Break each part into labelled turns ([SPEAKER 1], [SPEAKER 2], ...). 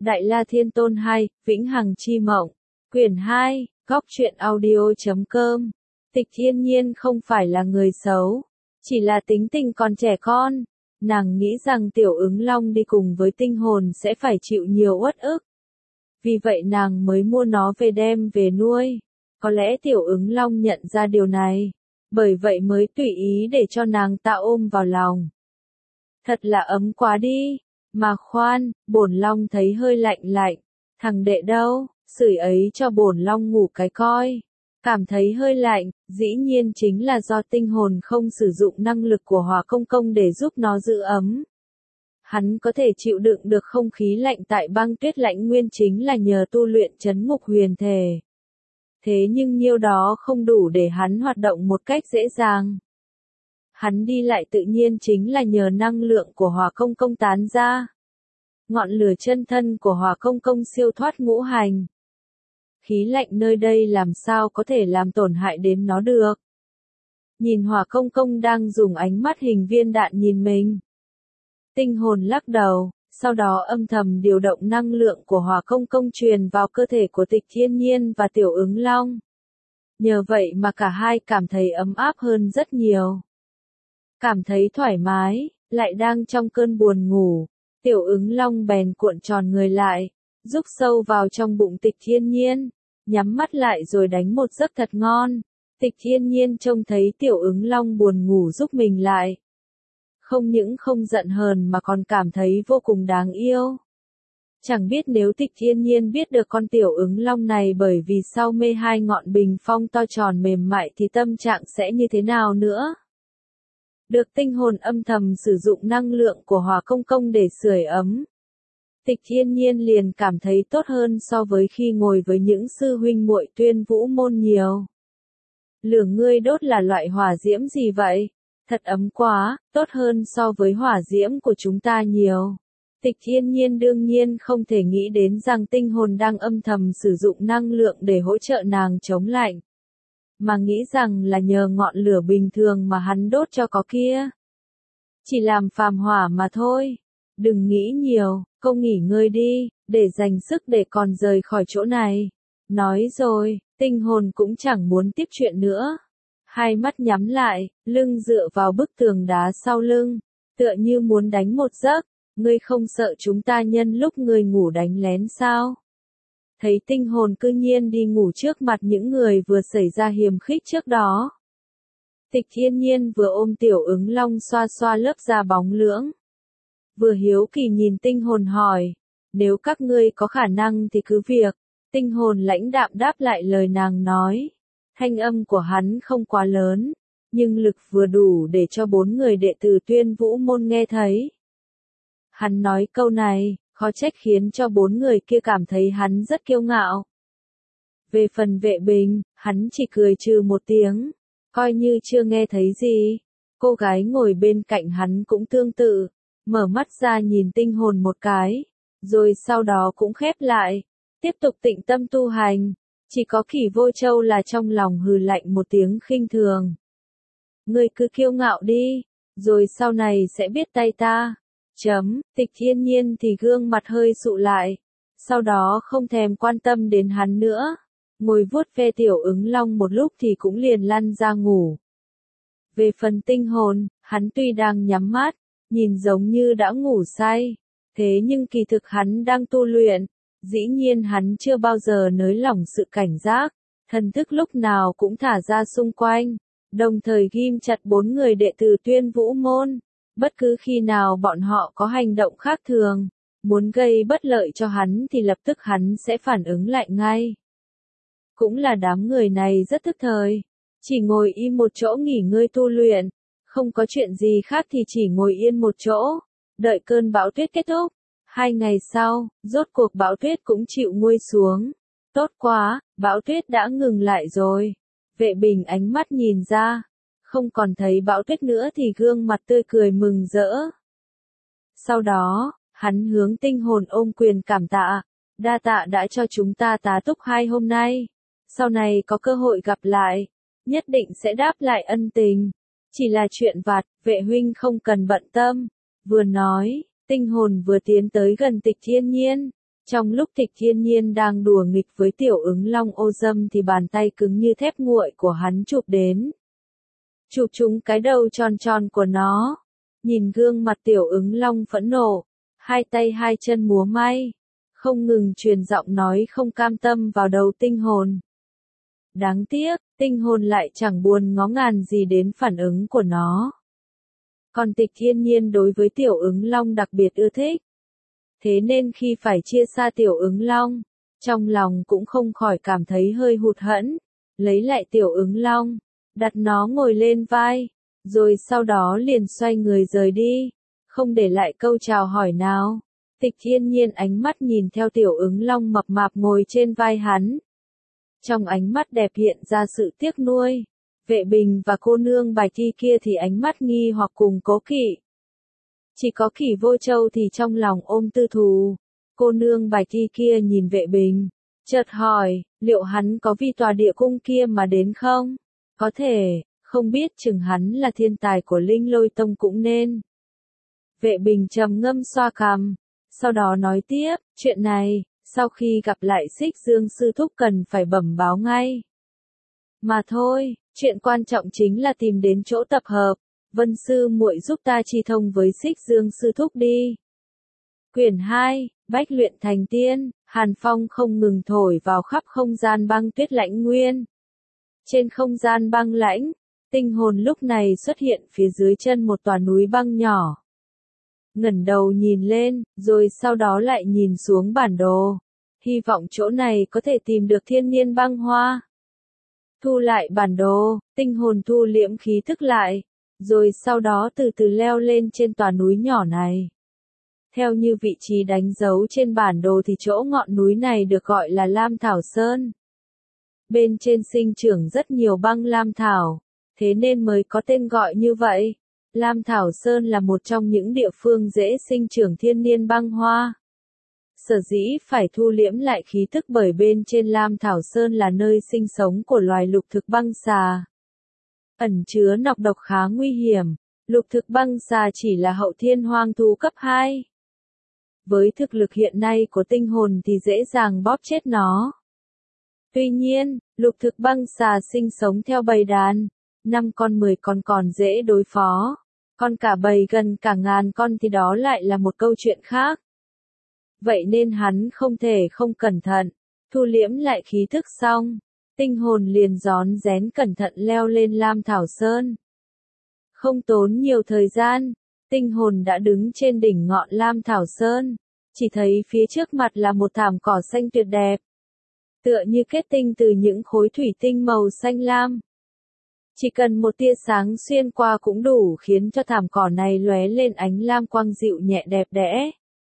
[SPEAKER 1] Đại La Thiên Tôn 2, Vĩnh Hằng Chi Mộng, Quyển 2, Góc truyện audio.com. Tịch Thiên Nhiên không phải là người xấu, chỉ là tính tình còn trẻ con. Nàng nghĩ rằng Tiểu Ứng Long đi cùng với tinh hồn sẽ phải chịu nhiều uất ức. Vì vậy nàng mới mua nó về đem về nuôi. Có lẽ Tiểu Ứng Long nhận ra điều này, bởi vậy mới tùy ý để cho nàng ta ôm vào lòng. Thật là ấm quá đi. Mà khoan, Bổn Long thấy hơi lạnh lạnh. Thằng đệ đâu, sưởi ấy cho Bổn Long ngủ cái coi. Cảm thấy hơi lạnh, dĩ nhiên chính là do tinh hồn không sử dụng năng lực của Hỏa Công Công để giúp nó giữ ấm. Hắn có thể chịu đựng được không khí lạnh tại băng tuyết lãnh nguyên chính là nhờ tu luyện trấn ngục huyền thể. Thế nhưng nhiêu đó không đủ để hắn hoạt động một cách dễ dàng. Hắn đi lại tự nhiên chính là nhờ năng lượng của Hỏa Công Công tán ra. Ngọn lửa chân thân của Hỏa Công Công siêu thoát ngũ hành. Khí lạnh nơi đây làm sao có thể làm tổn hại đến nó được. Nhìn Hỏa Công Công đang dùng ánh mắt hình viên đạn nhìn mình. Tinh hồn lắc đầu, sau đó âm thầm điều động năng lượng của Hỏa Công Công truyền vào cơ thể của Tịch Thiên Nhiên và Tiểu Ứng Long. Nhờ vậy mà cả hai cảm thấy ấm áp hơn rất nhiều. Cảm thấy thoải mái, lại đang trong cơn buồn ngủ, Tiểu Ứng Long bèn cuộn tròn người lại, rúc sâu vào trong bụng Tịch Thiên Nhiên, nhắm mắt lại rồi đánh một giấc thật ngon. Tịch Thiên Nhiên trông thấy Tiểu Ứng Long buồn ngủ giúp mình lại. Không những không giận hờn mà còn cảm thấy vô cùng đáng yêu. Chẳng biết nếu Tịch Thiên Nhiên biết được con Tiểu Ứng Long này bởi vì sau mê hai ngọn bình phong to tròn mềm mại thì tâm trạng sẽ như thế nào nữa. Được tinh hồn âm thầm sử dụng năng lượng của Hỏa Công Công để sưởi ấm. Tịch Thiên Nhiên liền cảm thấy tốt hơn so với khi ngồi với những sư huynh muội Tuyên Vũ môn nhiều. Lửa ngươi đốt là loại hỏa diễm gì vậy? Thật ấm quá, tốt hơn so với hỏa diễm của chúng ta nhiều. Tịch Thiên Nhiên đương nhiên không thể nghĩ đến rằng tinh hồn đang âm thầm sử dụng năng lượng để hỗ trợ nàng chống lạnh. Mà nghĩ rằng là nhờ ngọn lửa bình thường mà hắn đốt cho có kia. Chỉ làm phàm hỏa mà thôi. Đừng nghĩ nhiều, cô nghỉ ngơi đi, để dành sức để còn rời khỏi chỗ này. Nói rồi, tinh hồn cũng chẳng muốn tiếp chuyện nữa. Hai mắt nhắm lại, lưng dựa vào bức tường đá sau lưng, tựa như muốn đánh một giấc. Ngươi không sợ chúng ta nhân lúc ngươi ngủ đánh lén sao? Thấy tinh hồn cư nhiên đi ngủ trước mặt những người vừa xảy ra hiềm khích trước đó. Tịch Thiên Nhiên vừa ôm Tiểu Ứng Long xoa xoa lớp da bóng lưỡng. Vừa hiếu kỳ nhìn tinh hồn hỏi, nếu các ngươi có khả năng thì cứ việc. Tinh hồn lãnh đạm đáp lại lời nàng nói. Thanh âm của hắn không quá lớn, nhưng lực vừa đủ để cho 4 người đệ tử Tuyên Vũ môn nghe thấy. Hắn nói câu này, khó trách khiến cho 4 người kia cảm thấy hắn rất kiêu ngạo. Về phần Vệ Bình, hắn chỉ cười trừ một tiếng, coi như chưa nghe thấy gì. Cô gái ngồi bên cạnh hắn cũng tương tự, mở mắt ra nhìn tinh hồn một cái, rồi sau đó cũng khép lại, tiếp tục tịnh tâm tu hành. Chỉ có Kỷ Vô Châu là trong lòng hừ lạnh một tiếng khinh thường. Ngươi cứ kiêu ngạo đi, rồi sau này sẽ biết tay ta. Tịch Thiên Nhiên thì gương mặt hơi sụ lại, sau đó không thèm quan tâm đến hắn nữa, ngồi vuốt ve Tiểu Ứng Long một lúc thì cũng liền lăn ra ngủ. Về phần tinh hồn, hắn tuy đang nhắm mắt, nhìn giống như đã ngủ say, thế nhưng kỳ thực hắn đang tu luyện, dĩ nhiên hắn chưa bao giờ nới lỏng sự cảnh giác, thần thức lúc nào cũng thả ra xung quanh, đồng thời ghim chặt 4 người đệ tử Tuyên Vũ môn. Bất cứ khi nào bọn họ có hành động khác thường, muốn gây bất lợi cho hắn thì lập tức hắn sẽ phản ứng lại ngay. Cũng là đám người này rất thức thời, chỉ ngồi im một chỗ nghỉ ngơi tu luyện, không có chuyện gì khác thì chỉ ngồi yên một chỗ, đợi cơn bão tuyết kết thúc. 2 ngày sau, rốt cuộc bão tuyết cũng chịu nguôi xuống. Tốt quá, bão tuyết đã ngừng lại rồi. Vệ Bình ánh mắt nhìn ra. Không còn thấy bão tuyết nữa thì gương mặt tươi cười mừng rỡ. Sau đó, hắn hướng tinh hồn ôm quyền cảm tạ. Đa tạ đã cho chúng ta tá túc 2 hôm nay. Sau này có cơ hội gặp lại, nhất định sẽ đáp lại ân tình. Chỉ là chuyện vặt, Vệ huynh không cần bận tâm. Vừa nói, tinh hồn vừa tiến tới gần Tịch Thiên Nhiên. Trong lúc Tịch Thiên Nhiên đang đùa nghịch với Tiểu Ứng Long ô dâm thì bàn tay cứng như thép nguội của hắn chụp đến. Chụp trúng cái đầu tròn tròn của nó. Nhìn gương mặt Tiểu Ứng Long phẫn nộ, hai tay hai chân múa may, không ngừng truyền giọng nói không cam tâm vào đầu tinh hồn. Đáng tiếc, tinh hồn lại chẳng buồn ngó ngàng gì đến phản ứng của nó. Còn Tịch Thiên Nhiên đối với Tiểu Ứng Long đặc biệt ưa thích. Thế nên khi phải chia xa Tiểu Ứng Long, trong lòng cũng không khỏi cảm thấy hơi hụt hẫng, lấy lại Tiểu Ứng Long, đặt nó ngồi lên vai, rồi sau đó liền xoay người rời đi, không để lại câu chào hỏi nào. Tịch Thiên Nhiên ánh mắt nhìn theo Tiểu Ứng Long mập mạp ngồi trên vai hắn. Trong ánh mắt đẹp hiện ra sự tiếc nuối. Vệ Bình và cô nương Bài Thi kia thì ánh mắt nghi hoặc cùng cố kỵ. Chỉ có Kỷ Vô Châu thì trong lòng ôm tư thù. Cô nương Bài Thi kia nhìn Vệ Bình, chợt hỏi, liệu hắn có vì tòa địa cung kia mà đến không? Có thể, không biết chừng hắn là thiên tài của Linh Lôi Tông cũng nên. Vệ Bình trầm ngâm xoa cằm, sau đó nói tiếp, chuyện này, sau khi gặp lại Xích Dương sư thúc cần phải bẩm báo ngay. Mà thôi, chuyện quan trọng chính là tìm đến chỗ tập hợp. Vân sư muội giúp ta chi thông với Xích Dương sư thúc đi. Quyển 2, Bách luyện thành tiên, hàn phong không ngừng thổi vào khắp không gian băng tuyết lãnh nguyên. Trên không gian băng lãnh, tinh hồn lúc này xuất hiện phía dưới chân một tòa núi băng nhỏ. Ngẩng đầu nhìn lên, rồi sau đó lại nhìn xuống bản đồ. Hy vọng chỗ này có thể tìm được thiên niên băng hoa. Thu lại bản đồ, tinh hồn thu liễm khí thức lại, rồi sau đó từ từ leo lên trên tòa núi nhỏ này. Theo như vị trí đánh dấu trên bản đồ thì chỗ ngọn núi này được gọi là Lam Thảo Sơn. Bên trên sinh trưởng rất nhiều băng lam thảo, thế nên mới có tên gọi như vậy. Lam Thảo Sơn là một trong những địa phương dễ sinh trưởng thiên niên băng hoa. Sở dĩ phải thu liễm lại khí tức bởi bên trên Lam Thảo Sơn là nơi sinh sống của loài lục thực băng xà. Ẩn chứa nọc độc khá nguy hiểm, lục thực băng xà chỉ là hậu thiên hoang thú cấp 2. Với thực lực hiện nay của tinh hồn thì dễ dàng bóp chết nó. Tuy nhiên, lục thực băng xà sinh sống theo bầy đàn, 5 con 10 con còn dễ đối phó, còn cả bầy gần cả ngàn con thì đó lại là một câu chuyện khác. Vậy nên hắn không thể không cẩn thận, thu liễm lại khí thức xong, tinh hồn liền rón rén cẩn thận leo lên Lam Thảo Sơn. Không tốn nhiều thời gian, tinh hồn đã đứng trên đỉnh ngọn Lam Thảo Sơn, chỉ thấy phía trước mặt là một thảm cỏ xanh tuyệt đẹp. Tựa như kết tinh từ những khối thủy tinh màu xanh lam. Chỉ cần một tia sáng xuyên qua cũng đủ khiến cho thảm cỏ này lóe lên ánh lam quang dịu nhẹ đẹp đẽ.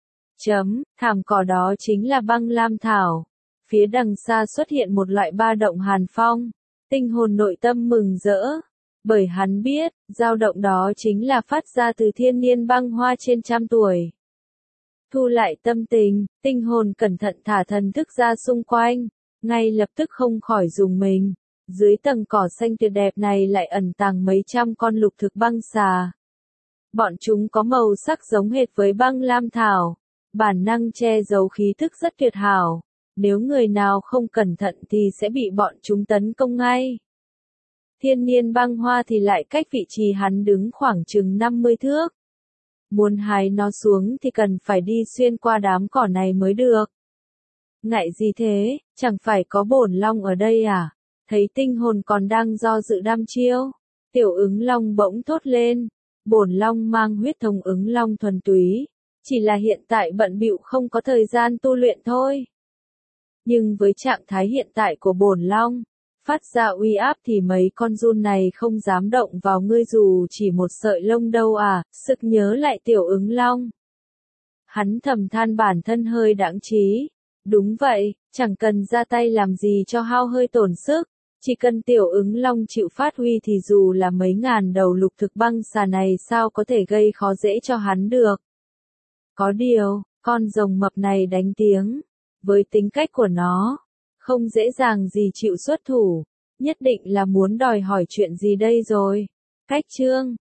[SPEAKER 1] Thảm cỏ đó chính là băng lam thảo. Phía đằng xa xuất hiện một loại ba động hàn phong. Tinh hồn nội tâm mừng rỡ. Bởi hắn biết, dao động đó chính là phát ra từ thiên niên băng hoa trên trăm tuổi. Thu lại tâm tình, tinh hồn cẩn thận thả thần thức ra xung quanh, ngay lập tức không khỏi rùng mình. Dưới tầng cỏ xanh tuyệt đẹp này lại ẩn tàng mấy trăm con lục thực băng xà. Bọn chúng có màu sắc giống hệt với băng lam thảo, bản năng che giấu khí thức rất tuyệt hảo. Nếu người nào không cẩn thận thì sẽ bị bọn chúng tấn công ngay. Thiên niên băng hoa thì lại cách vị trí hắn đứng khoảng chừng 50 thước. Muốn hái nó xuống thì cần phải đi xuyên qua đám cỏ này mới được. Ngại gì thế, chẳng phải có bổn long ở đây à? Thấy tinh hồn còn đang do dự đăm chiêu, Tiểu Ứng Long bỗng thốt lên. Bổn long mang huyết thống ứng long thuần túy, chỉ là hiện tại bận bịu không có thời gian tu luyện thôi. Nhưng với trạng thái hiện tại của bổn long, phát ra uy áp thì mấy con giun này không dám động vào ngươi dù chỉ một sợi lông đâu à, sực nhớ lại Tiểu Ứng Long. Hắn thầm than bản thân hơi đãng trí. Đúng vậy, chẳng cần ra tay làm gì cho hao hơi tổn sức, chỉ cần Tiểu Ứng Long chịu phát huy thì dù là mấy ngàn đầu lục thực băng xà này sao có thể gây khó dễ cho hắn được. Có điều, con rồng mập này đánh tiếng, với tính cách của nó, không dễ dàng gì chịu xuất thủ, nhất định là muốn đòi hỏi chuyện gì đây rồi. Cách chương